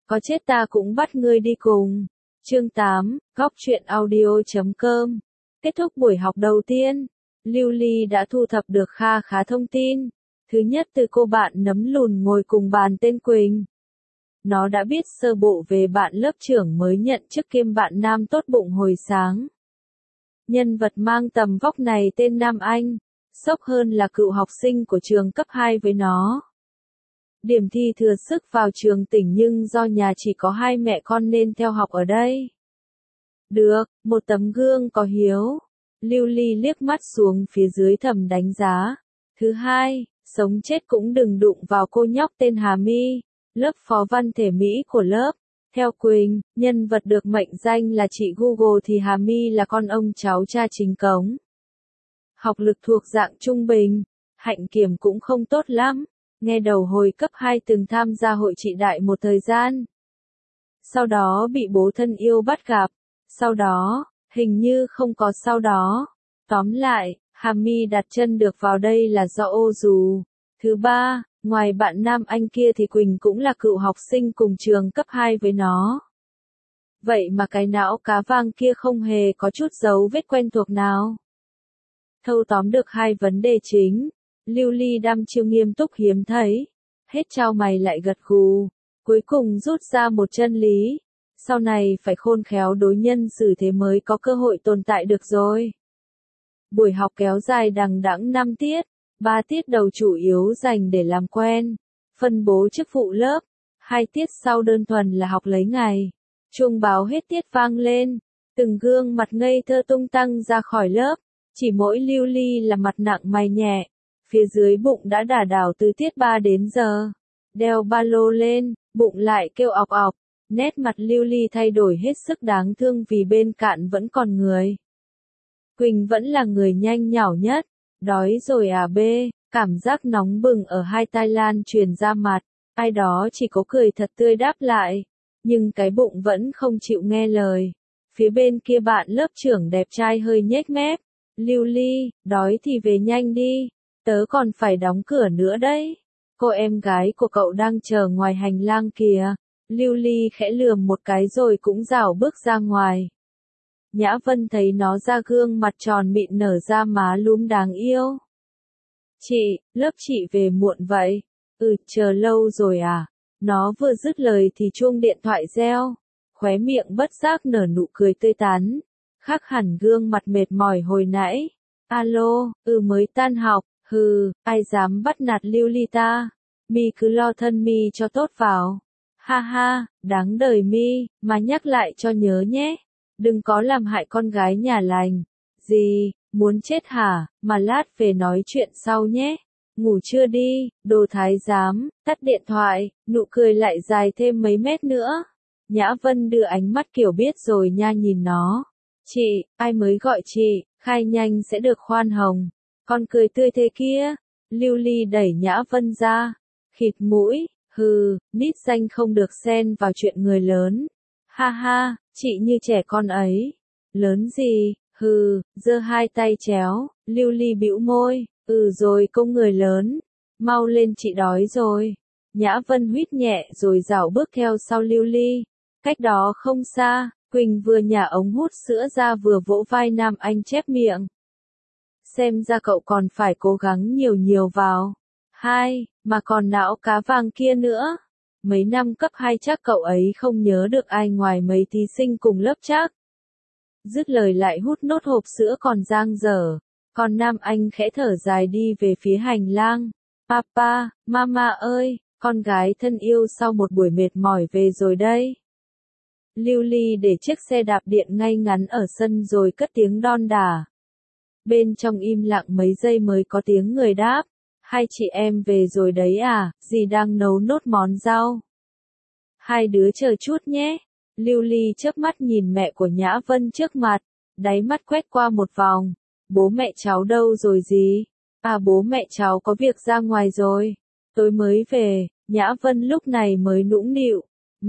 có chết ta cũng bắt ngươi đi cùng. Chương 8, Góc truyện audio.com. Kết thúc buổi học đầu tiên, Lưu Ly đã thu thập được kha khá thông tin. Thứ nhất từ cô bạn nấm lùn ngồi cùng bàn tên Quỳnh. Nó đã biết sơ bộ về bạn lớp trưởng mới nhận chức kiêm bạn nam tốt bụng hồi sáng. Nhân vật mang tầm vóc này tên Nam Anh, sốc hơn là cựu học sinh của trường cấp 2 với nó. Điểm thi thừa sức vào trường tỉnh nhưng do nhà chỉ có hai mẹ con nên theo học ở đây. Được, một tấm gương có hiếu. Lưu Ly liếc mắt xuống phía dưới thầm đánh giá. Thứ hai, sống chết cũng đừng đụng vào cô nhóc tên Hà My, lớp phó văn thể Mỹ của lớp. Theo Quỳnh, nhân vật được mệnh danh là chị Google thì Hà My là con ông cháu cha chính cống. Học lực thuộc dạng trung bình, hạnh kiểm cũng không tốt lắm. Nghe đầu hồi cấp 2 từng tham gia hội trị đại một thời gian. Sau đó bị bố thân yêu bắt gặp. Sau đó, hình như không có sau đó. Tóm lại, Hà My đặt chân được vào đây là do ô dù. Thứ ba, ngoài bạn Nam Anh kia thì Quỳnh cũng là cựu học sinh cùng trường cấp 2 với nó. Vậy mà cái não cá vàng kia không hề có chút dấu vết quen thuộc nào. Thâu tóm được hai vấn đề chính. Lưu Ly đăm chiêu nghiêm túc hiếm thấy. Hết trao mày lại gật gù. Cuối cùng rút ra một chân lý. Sau này phải khôn khéo đối nhân xử thế mới có cơ hội tồn tại được rồi. Buổi học kéo dài đằng đẵng 5 tiết. 3 tiết đầu chủ yếu dành để làm quen. Phân bố chức vụ lớp. 2 tiết sau đơn thuần là học lấy ngày. Chuông báo hết tiết vang lên. Từng gương mặt ngây thơ tung tăng ra khỏi lớp. Chỉ mỗi Lưu Ly là mặt nặng mày nhẹ. Phía dưới bụng đã đả đảo từ tiết 3 đến giờ. Đeo ba lô lên, bụng lại kêu ọc ọc. Nét mặt Lưu Ly thay đổi hết sức đáng thương vì bên cạnh vẫn còn người. Quỳnh vẫn là người nhanh nhảu nhất. Đói rồi à bê, cảm giác nóng bừng ở hai tai lan truyền ra mặt. Ai đó chỉ có cười thật tươi đáp lại. Nhưng cái bụng vẫn không chịu nghe lời. Phía bên kia bạn lớp trưởng đẹp trai hơi nhếch mép. Lưu Ly, đói thì về nhanh đi. Tớ còn phải đóng cửa nữa đấy. Cô em gái của cậu đang chờ ngoài hành lang kìa. Lưu Ly khẽ lườm một cái rồi cũng rảo bước ra ngoài. Nhã Vân thấy nó ra gương mặt tròn mịn nở ra má lúm đáng yêu. Chị, lớp chị về muộn vậy. Chờ lâu rồi à? Nó vừa dứt lời thì chuông điện thoại reo. Khóe miệng bất giác nở nụ cười tươi tắn. Khác hẳn gương mặt mệt mỏi hồi nãy. Alo, mới tan học. Ai dám bắt nạt Lưu Ly ta? Mi cứ lo thân mi cho tốt vào. Ha ha, đáng đời mi, mà nhắc lại cho nhớ nhé. Đừng có làm hại con gái nhà lành. Gì, muốn chết hả, mà lát về nói chuyện sau nhé. Ngủ chưa đi, đồ thái giám, tắt điện thoại, nụ cười lại dài thêm mấy mét nữa. Nhã Vân đưa ánh mắt kiểu biết rồi nha nhìn nó. Chị, ai mới gọi chị, khai nhanh sẽ được khoan hồng. Con cười tươi thế kia. Lưu Ly đẩy Nhã Vân ra. Khịt mũi, nít danh không được xen vào chuyện người lớn. Ha ha, chị như trẻ con ấy. Lớn gì, giơ hai tay chéo. Lưu Ly bĩu môi, rồi cô người lớn. Mau lên chị đói rồi. Nhã Vân huýt nhẹ rồi rảo bước theo sau Lưu Ly. Cách đó không xa, Quỳnh vừa nhả ống hút sữa ra vừa vỗ vai Nam Anh chép miệng. Xem ra cậu còn phải cố gắng nhiều nhiều vào. Mà còn não cá vàng kia nữa. Mấy năm cấp 2 chắc cậu ấy không nhớ được ai ngoài mấy thí sinh cùng lớp chắc. Dứt lời lại hút nốt hộp sữa còn dang dở. Còn Nam Anh khẽ thở dài đi về phía hành lang. Papa, Mama ơi, con gái thân yêu sau một buổi mệt mỏi về rồi đây. Lưu Ly để chiếc xe đạp điện ngay ngắn ở sân rồi cất tiếng đon đả. Bên trong im lặng mấy giây mới có tiếng người đáp. Hai chị em về rồi đấy à, dì đang nấu nốt món rau. Hai đứa chờ chút nhé. Lưu Ly chớp mắt nhìn mẹ của Nhã Vân trước mặt, đáy mắt quét qua một vòng. Bố mẹ cháu đâu rồi dì? Bố mẹ cháu có việc ra ngoài rồi. Tôi mới về. Nhã Vân lúc này mới nũng nịu.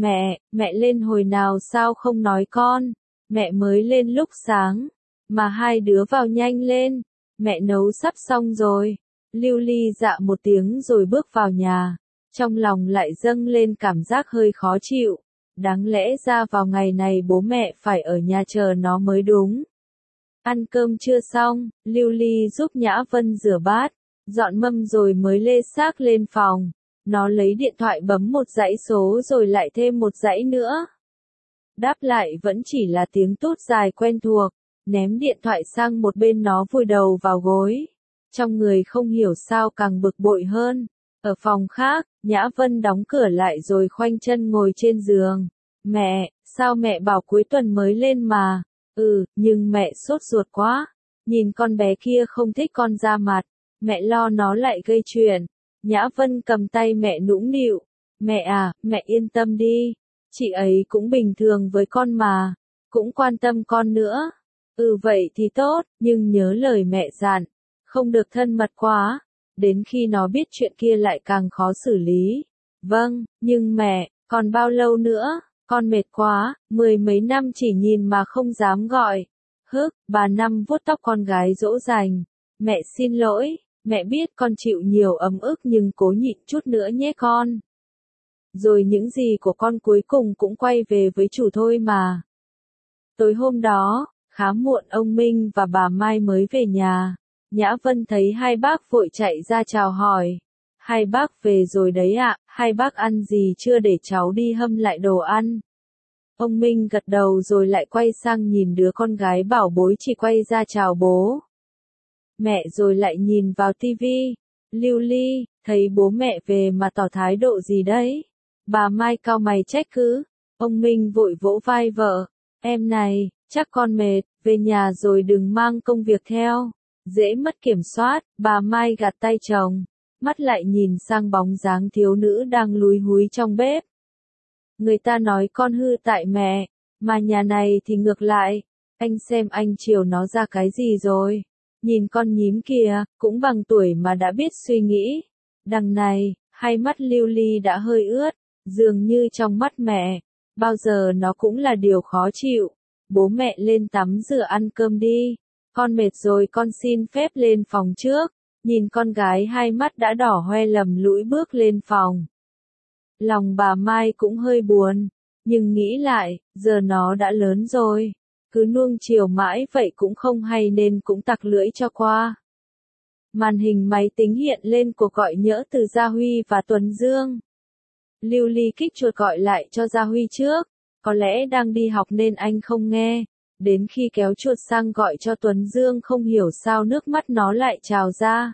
Mẹ lên hồi nào sao không nói con? Mẹ mới lên lúc sáng. Mà hai đứa vào nhanh lên. Mẹ nấu sắp xong rồi. Lưu Ly dạ một tiếng rồi bước vào nhà. Trong lòng lại dâng lên cảm giác hơi khó chịu. đáng lẽ ra vào ngày này bố mẹ phải ở nhà chờ nó mới đúng. Ăn cơm chưa xong, Lưu Ly giúp Nhã Vân rửa bát, dọn mâm rồi mới lê xác lên phòng. Nó lấy điện thoại bấm một dãy số rồi lại thêm một dãy nữa. Đáp lại vẫn chỉ là tiếng tút dài quen thuộc, ném điện thoại sang một bên nó vùi đầu vào gối. Trong người không hiểu sao càng bực bội hơn. Ở phòng khác, Nhã Vân đóng cửa lại rồi khoanh chân ngồi trên giường. Mẹ, sao mẹ bảo cuối tuần mới lên mà? Nhưng mẹ sốt ruột quá. Nhìn con bé kia không thích con ra mặt. Mẹ lo nó lại gây chuyện. Nhã Vân cầm tay mẹ nũng nịu. Mẹ à, mẹ yên tâm đi. Chị ấy cũng bình thường với con mà. Cũng quan tâm con nữa. Vậy thì tốt, nhưng nhớ lời mẹ dặn. Không được thân mật quá. Đến khi nó biết chuyện kia lại càng khó xử lý. Vâng, nhưng mẹ, còn bao lâu nữa? Con mệt quá, 10 mấy năm chỉ nhìn mà không dám gọi. Bà Năm vuốt tóc con gái dỗ dành. Mẹ xin lỗi, mẹ biết con chịu nhiều ấm ức nhưng cố nhịn chút nữa nhé con. Rồi những gì của con cuối cùng cũng quay về với chủ thôi mà. Tối hôm đó, khá muộn ông Minh và bà Mai mới về nhà. Nhã Vân thấy hai bác vội chạy ra chào hỏi. Hai bác về rồi đấy ạ, hai bác ăn gì chưa để cháu đi hâm lại đồ ăn. Ông Minh gật đầu rồi lại quay sang nhìn đứa con gái bảo bối chỉ quay ra chào bố. Mẹ rồi lại nhìn vào tivi. Lưu Ly, thấy bố mẹ về mà tỏ thái độ gì đấy? Bà Mai cau mày trách cứ. Ông Minh vội vỗ vai vợ. Em này, chắc con mệt, về nhà rồi đừng mang công việc theo. Dễ mất kiểm soát, bà Mai gạt tay chồng. Mắt lại nhìn sang bóng dáng thiếu nữ đang lúi húi trong bếp. Người ta nói con hư tại mẹ, mà nhà này thì ngược lại. Anh xem anh chiều nó ra cái gì rồi. Nhìn con nhím kìa, cũng bằng tuổi mà đã biết suy nghĩ. Đằng này, hai mắt Lưu Ly đã hơi ướt, dường như trong mắt mẹ, bao giờ nó cũng là điều khó chịu. Bố mẹ lên tắm rửa ăn cơm đi. Con mệt rồi con xin phép lên phòng trước. Nhìn con gái hai mắt đã đỏ hoe lầm lũi bước lên phòng. Lòng bà Mai cũng hơi buồn, nhưng nghĩ lại, giờ nó đã lớn rồi. Cứ nuông chiều mãi vậy cũng không hay nên cũng tặc lưỡi cho qua. Màn hình máy tính hiện lên cuộc gọi nhỡ từ Gia Huy và Tuấn Dương. Lưu Ly kích chuột gọi lại cho Gia Huy trước, có lẽ đang đi học nên anh không nghe. Đến khi kéo chuột sang gọi cho Tuấn Dương không hiểu sao nước mắt nó lại trào ra.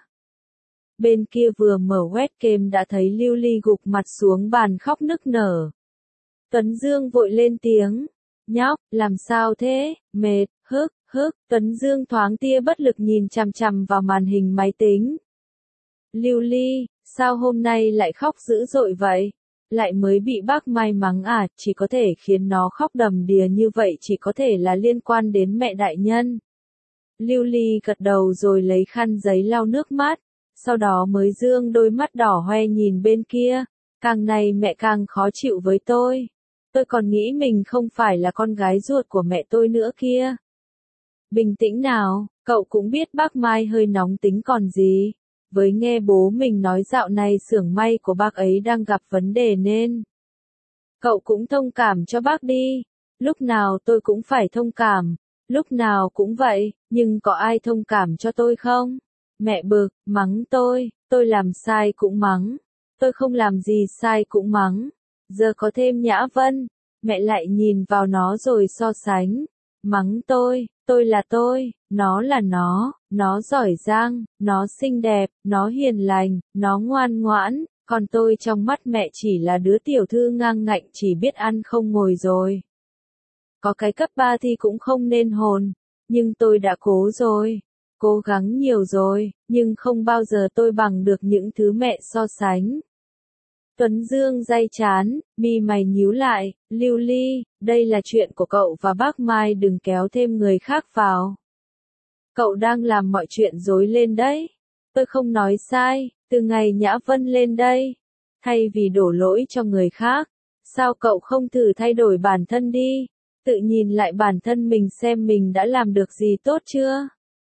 Bên kia vừa mở webcam đã thấy Lưu Ly gục mặt xuống bàn khóc nức nở. Tuấn Dương vội lên tiếng. Nhóc, làm sao thế, mệt, Tuấn Dương thoáng tia bất lực nhìn chằm chằm vào màn hình máy tính. Lưu Ly, sao hôm nay lại khóc dữ dội vậy? Lại mới bị bác Mai mắng à, chỉ có thể khiến nó khóc đầm đìa như vậy chỉ có thể là liên quan đến mẹ đại nhân. Lưu Ly gật đầu rồi lấy khăn giấy lau nước mắt, sau đó mới dương đôi mắt đỏ hoe nhìn bên kia. Càng này mẹ càng khó chịu với tôi. Tôi còn nghĩ mình không phải là con gái ruột của mẹ tôi nữa kia. Bình tĩnh nào, cậu cũng biết bác Mai hơi nóng tính còn gì. Với nghe bố mình nói dạo này xưởng may của bác ấy đang gặp vấn đề nên cậu cũng thông cảm cho bác đi. Lúc nào tôi cũng phải thông cảm, lúc nào cũng vậy, nhưng có ai thông cảm cho tôi không? Mẹ bực, mắng tôi làm sai cũng mắng, tôi không làm gì sai cũng mắng. Giờ có thêm Nhã Vân, mẹ lại nhìn vào nó rồi so sánh. Mắng tôi là tôi, nó là nó giỏi giang, nó xinh đẹp, nó hiền lành, nó ngoan ngoãn, còn tôi trong mắt mẹ chỉ là đứa tiểu thư ngang ngạnh chỉ biết ăn không ngồi rồi. Có cái cấp 3 thì cũng không nên hồn, nhưng tôi đã cố rồi, cố gắng nhiều rồi, nhưng không bao giờ tôi bằng được những thứ mẹ so sánh. Tuấn Dương day chán, mi mày nhíu lại. Lưu Ly, đây là chuyện của cậu và bác Mai, đừng kéo thêm người khác vào. Cậu đang làm mọi chuyện rối lên đấy. Tôi không nói sai, từ ngày Nhã Vân lên đây, thay vì đổ lỗi cho người khác, sao cậu không thử thay đổi bản thân đi, tự nhìn lại bản thân mình xem mình đã làm được gì tốt chưa?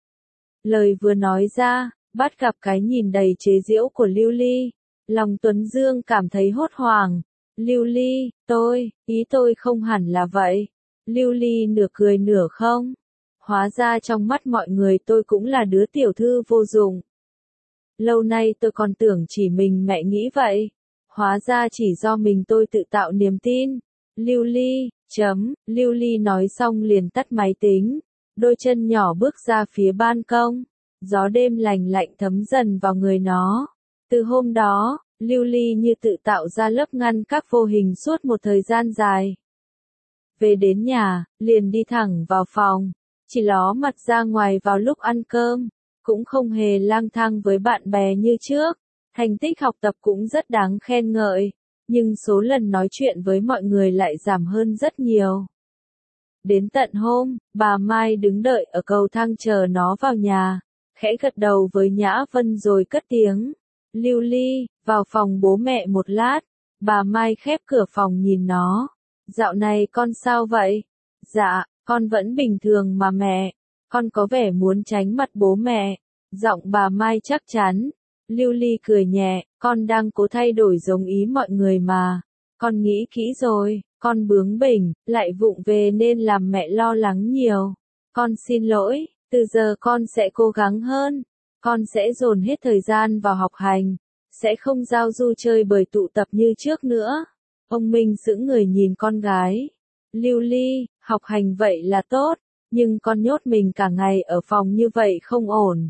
Lời vừa nói ra, bắt gặp cái nhìn đầy chế giễu của Lưu Ly. Lòng Tuấn Dương cảm thấy hốt hoảng, Lưu Ly, ý tôi không hẳn là vậy. Lưu Ly nửa cười nửa không. Hóa ra trong mắt mọi người tôi cũng là đứa tiểu thư vô dụng. Lâu nay tôi còn tưởng chỉ mình mẹ nghĩ vậy. Hóa ra chỉ do mình tôi tự tạo niềm tin. Lưu Ly, Lưu Ly nói xong liền tắt máy tính. Đôi chân nhỏ bước ra phía ban công. Gió đêm lành lạnh thấm dần vào người nó. Từ hôm đó, Lưu Ly như tự tạo ra lớp ngăn các vô hình suốt một thời gian dài. Về đến nhà, liền đi thẳng vào phòng. Chỉ ló mặt ra ngoài vào lúc ăn cơm. Cũng không hề lang thang với bạn bè như trước. Thành tích học tập cũng rất đáng khen ngợi. Nhưng số lần nói chuyện với mọi người lại giảm hơn rất nhiều. Đến tận hôm, bà Mai đứng đợi ở cầu thang chờ nó vào nhà. Khẽ gật đầu với Nhã Vân rồi cất tiếng. Lưu Ly, vào phòng bố mẹ một lát. Bà Mai khép cửa phòng nhìn nó. Dạo này con sao vậy? Dạ, con vẫn bình thường mà mẹ. Con có vẻ muốn tránh mặt bố mẹ. Giọng bà Mai chắc chắn. Lưu Ly cười nhẹ, con đang cố thay đổi giống ý mọi người mà. Con nghĩ kỹ rồi, con bướng bỉnh, lại vụng về nên làm mẹ lo lắng nhiều. Con xin lỗi, từ giờ con sẽ cố gắng hơn. Con sẽ dồn hết thời gian vào học hành, sẽ không giao du chơi bời tụ tập như trước nữa. Ông Minh sững người nhìn con gái. Lưu Ly, học hành vậy là tốt, nhưng con nhốt mình cả ngày ở phòng như vậy không ổn.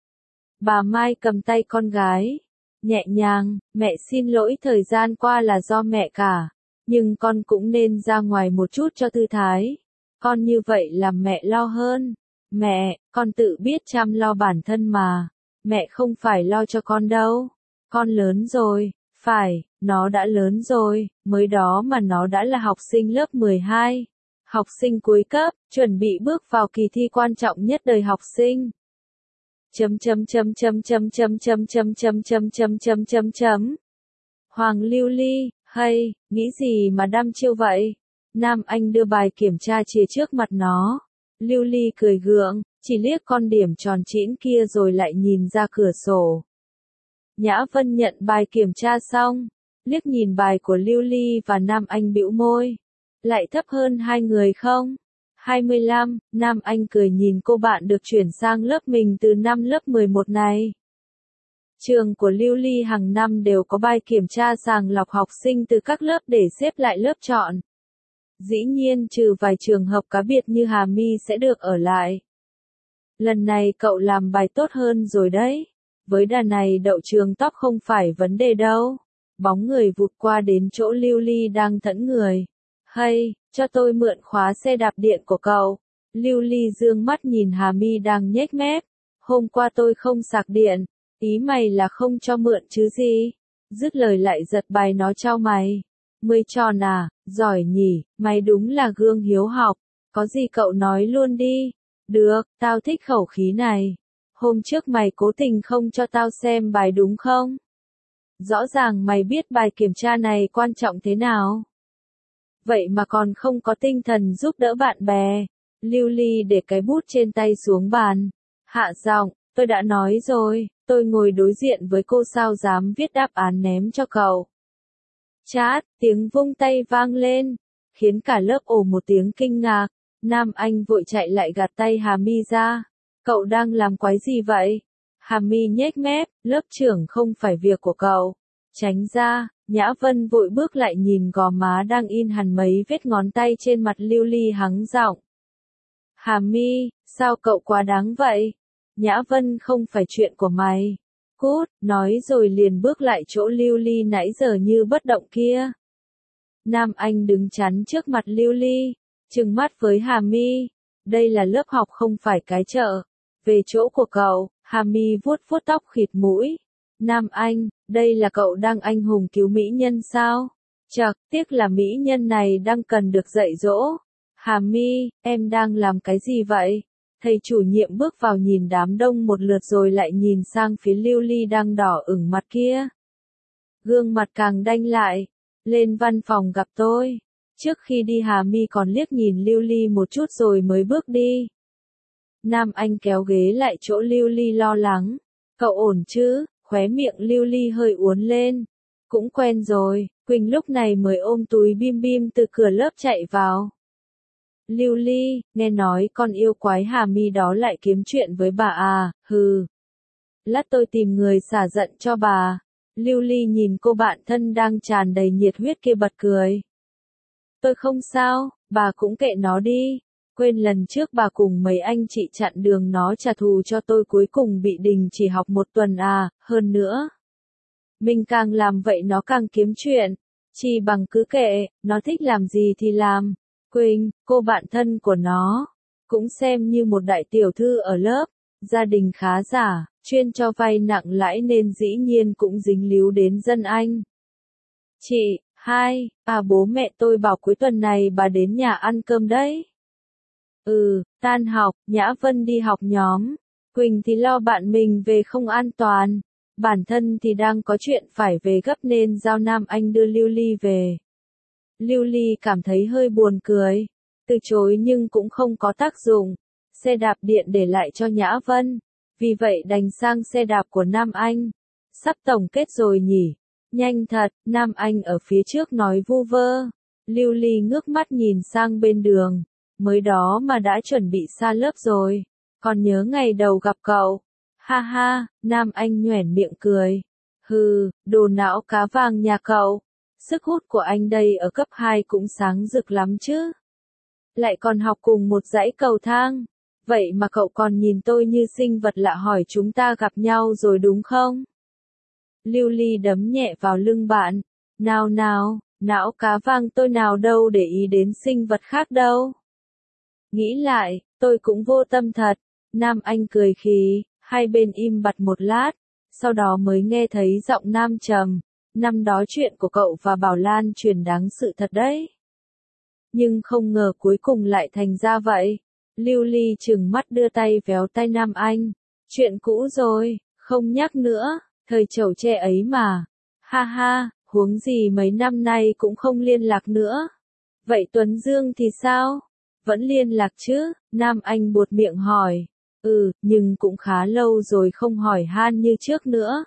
Bà Mai cầm tay con gái, nhẹ nhàng, mẹ xin lỗi thời gian qua là do mẹ cả, nhưng con cũng nên ra ngoài một chút cho thư thái. Con như vậy làm mẹ lo hơn. Mẹ, con tự biết chăm lo bản thân mà, mẹ không phải lo cho con đâu. Con lớn rồi, phải, nó đã lớn rồi, mới đó mà nó đã là học sinh lớp 12. Học sinh cuối cấp, chuẩn bị bước vào kỳ thi quan trọng nhất đời học sinh. Hoàng Lưu Ly, hay, nghĩ gì mà đăm chiêu vậy? Nam Anh đưa bài kiểm tra chìa trước mặt nó. Lưu Ly cười gượng, chỉ liếc con điểm tròn trĩnh kia rồi lại nhìn ra cửa sổ. Nhã Vân nhận bài kiểm tra xong, liếc nhìn bài của Lưu Ly và Nam Anh bĩu môi. Lại thấp hơn hai người không? 25, Nam Anh cười nhìn cô bạn được chuyển sang lớp mình từ năm lớp 11 này. Trường của Lưu Ly hàng năm đều có bài kiểm tra sàng lọc học sinh từ các lớp để xếp lại lớp chọn. Dĩ nhiên trừ vài trường hợp cá biệt như Hà My sẽ được ở lại. Lần này cậu làm bài tốt hơn rồi đấy. Với đà này đậu trường top không phải vấn đề đâu. Bóng người vụt qua đến chỗ Lưu Ly đang thẫn người. Hay, cho tôi mượn khóa xe đạp điện của cậu. Lưu Ly dương mắt nhìn Hà My đang nhếch mép. Hôm qua tôi không sạc điện. Ý mày là không cho mượn chứ gì? Dứt lời lại giật bài nó trao mày. 10 tròn à, giỏi nhỉ, mày đúng là gương hiếu học. Có gì cậu nói luôn đi. Được, tao thích khẩu khí này. Hôm trước mày cố tình không cho tao xem bài đúng không? Rõ ràng mày biết bài kiểm tra này quan trọng thế nào. Vậy mà còn không có tinh thần giúp đỡ bạn bè. Lưu Ly để cái bút trên tay xuống bàn. Hạ giọng, tôi đã nói rồi, tôi ngồi đối diện với cô sao dám viết đáp án ném cho cậu. Chát, tiếng vung tay vang lên, khiến cả lớp ồ một tiếng kinh ngạc. Nam Anh vội chạy lại gạt tay Hà My ra. Cậu đang làm quái gì vậy? Hà My nhếch mép, lớp trưởng không phải việc của cậu. Tránh ra, Nhã Vân vội bước lại nhìn gò má đang in hằn mấy vết ngón tay trên mặt Lưu Ly hắng giọng. Hà My, sao cậu quá đáng vậy? Nhã Vân không phải chuyện của mày. Cút, nói rồi liền bước lại chỗ Lưu Ly nãy giờ như bất động kia. Nam Anh đứng chắn trước mặt Lưu Ly, trừng mắt với Hà My. Đây là lớp học không phải cái chợ. Về chỗ của cậu, Hà My vuốt vuốt tóc khịt mũi. Nam Anh, đây là cậu đang anh hùng cứu mỹ nhân sao? Chậc, tiếc là mỹ nhân này đang cần được dạy dỗ. Hà My, em đang làm cái gì vậy? Thầy chủ nhiệm bước vào nhìn đám đông một lượt rồi lại nhìn sang phía Lưu Ly đang đỏ ửng mặt kia. Gương mặt càng đanh lại. Lên văn phòng gặp tôi. Trước khi đi Hà My còn liếc nhìn Lưu Ly một chút rồi mới bước đi. Nam Anh kéo ghế lại chỗ Lưu Ly lo lắng. Cậu ổn chứ? Khóe miệng Lưu Ly hơi uốn lên. Cũng quen rồi, Quỳnh lúc này mới ôm túi bim bim từ cửa lớp chạy vào. Lưu Ly, nghe nói con yêu quái Hà Mi đó lại kiếm chuyện với bà à, hừ. Lát tôi tìm người xả giận cho bà. Lưu Ly nhìn cô bạn thân đang tràn đầy nhiệt huyết kia bật cười. Tôi không sao, bà cũng kệ nó đi. Quên lần trước bà cùng mấy anh chị chặn đường nó trả thù cho tôi cuối cùng bị đình chỉ học 1 tuần à, hơn nữa. Mình càng làm vậy nó càng kiếm chuyện. Chỉ bằng cứ kệ, nó thích làm gì thì làm. Quỳnh, cô bạn thân của nó, cũng xem như một đại tiểu thư ở lớp, gia đình khá giả, chuyên cho vay nặng lãi nên dĩ nhiên cũng dính líu đến dân Anh. Chị, bố mẹ tôi bảo cuối tuần này bà đến nhà ăn cơm đấy. Tan học, Nhã Vân đi học nhóm, Quỳnh thì lo bạn mình về không an toàn, bản thân thì đang có chuyện phải về gấp nên giao Nam Anh đưa Lưu Ly về. Lưu Ly cảm thấy hơi buồn cười, từ chối nhưng cũng không có tác dụng, xe đạp điện để lại cho Nhã Vân, vì vậy đành sang xe đạp của Nam Anh. Sắp tổng kết rồi nhỉ? Nhanh thật, Nam Anh ở phía trước nói vu vơ. Lưu Ly ngước mắt nhìn sang bên đường, mới đó mà đã chuẩn bị xa lớp rồi, còn nhớ ngày đầu gặp cậu. Ha ha, Nam Anh nhoẻn miệng cười. Hừ, đồ não cá vàng nhà cậu. Sức hút của anh đây ở cấp 2 cũng sáng rực lắm chứ. Lại còn học cùng một dãy cầu thang. Vậy mà cậu còn nhìn tôi như sinh vật lạ hỏi chúng ta gặp nhau rồi đúng không? Lưu Ly đấm nhẹ vào lưng bạn. Nào, não cá vàng tôi nào đâu để ý đến sinh vật khác đâu. Nghĩ lại, tôi cũng vô tâm thật. Nam Anh cười khì, hai bên im bặt một lát, sau đó mới nghe thấy giọng Nam trầm. Năm đó chuyện của cậu và Bảo Lan truyền đáng sự thật đấy. Nhưng không ngờ cuối cùng lại thành ra vậy. Lưu Ly trừng mắt đưa tay véo tay Nam Anh. Chuyện cũ rồi, không nhắc nữa, thời chẩu tre ấy mà. Ha ha, huống gì mấy năm nay cũng không liên lạc nữa. Vậy Tuấn Dương thì sao? Vẫn liên lạc chứ? Nam Anh buột miệng hỏi. Nhưng cũng khá lâu rồi không hỏi han như trước nữa.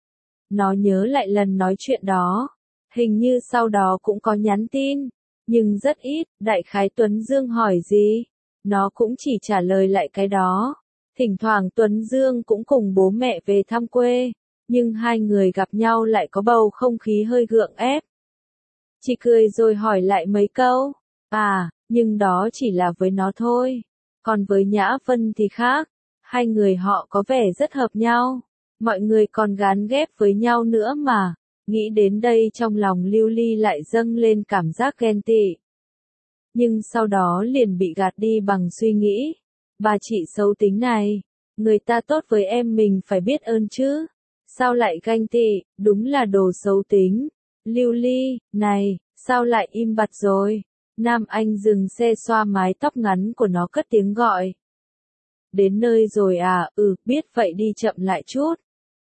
Nó nhớ lại lần nói chuyện đó. Hình như sau đó cũng có nhắn tin. Nhưng rất ít, đại khái Tuấn Dương hỏi gì? Nó cũng chỉ trả lời lại cái đó. Thỉnh thoảng Tuấn Dương cũng cùng bố mẹ về thăm quê. Nhưng hai người gặp nhau lại có bầu không khí hơi gượng ép. Chỉ cười rồi hỏi lại mấy câu. Nhưng đó chỉ là với nó thôi. Còn với Nhã Vân thì khác. Hai người họ có vẻ rất hợp nhau. Mọi người còn gán ghép với nhau nữa mà. Nghĩ đến đây trong lòng Lưu Ly lại dâng lên cảm giác ghen tị. Nhưng sau đó liền bị gạt đi bằng suy nghĩ. Bà chị xấu tính này. Người ta tốt với em mình phải biết ơn chứ. Sao lại ganh tị, đúng là đồ xấu tính. Lưu Ly, này, sao lại im bặt rồi? Nam Anh dừng xe xoa mái tóc ngắn của nó cất tiếng gọi. Đến nơi rồi à, biết vậy đi chậm lại chút.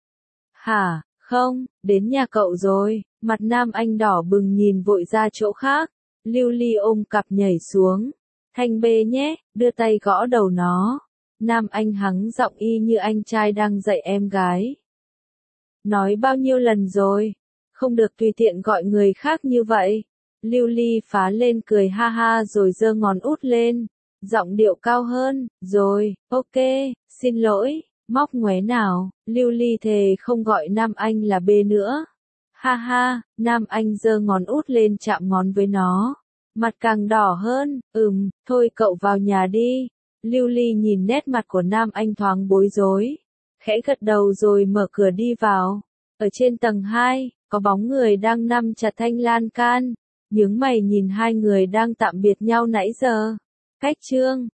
Hả, không, đến nhà cậu rồi, mặt Nam Anh đỏ bừng nhìn vội ra chỗ khác. Lưu Ly ôm cặp nhảy xuống. Thanh bê nhé, đưa tay gõ đầu nó. Nam Anh hắng giọng y như anh trai đang dạy em gái. Nói bao nhiêu lần rồi, không được tùy tiện gọi người khác như vậy. Lưu Ly phá lên cười ha ha rồi giơ ngón út lên, giọng điệu cao hơn, rồi, ok, xin lỗi, móc ngoé nào. Lưu Ly thề không gọi Nam Anh là bê nữa. Ha ha, Nam Anh giơ ngón út lên chạm ngón với nó, mặt càng đỏ hơn. Thôi cậu vào nhà đi. Lưu Ly nhìn nét mặt của Nam Anh thoáng bối rối, khẽ gật đầu rồi mở cửa đi vào. Ở trên tầng 2, có bóng người đang nắm chặt thanh lan can, nhướng mày nhìn hai người đang tạm biệt nhau nãy giờ. Cách chương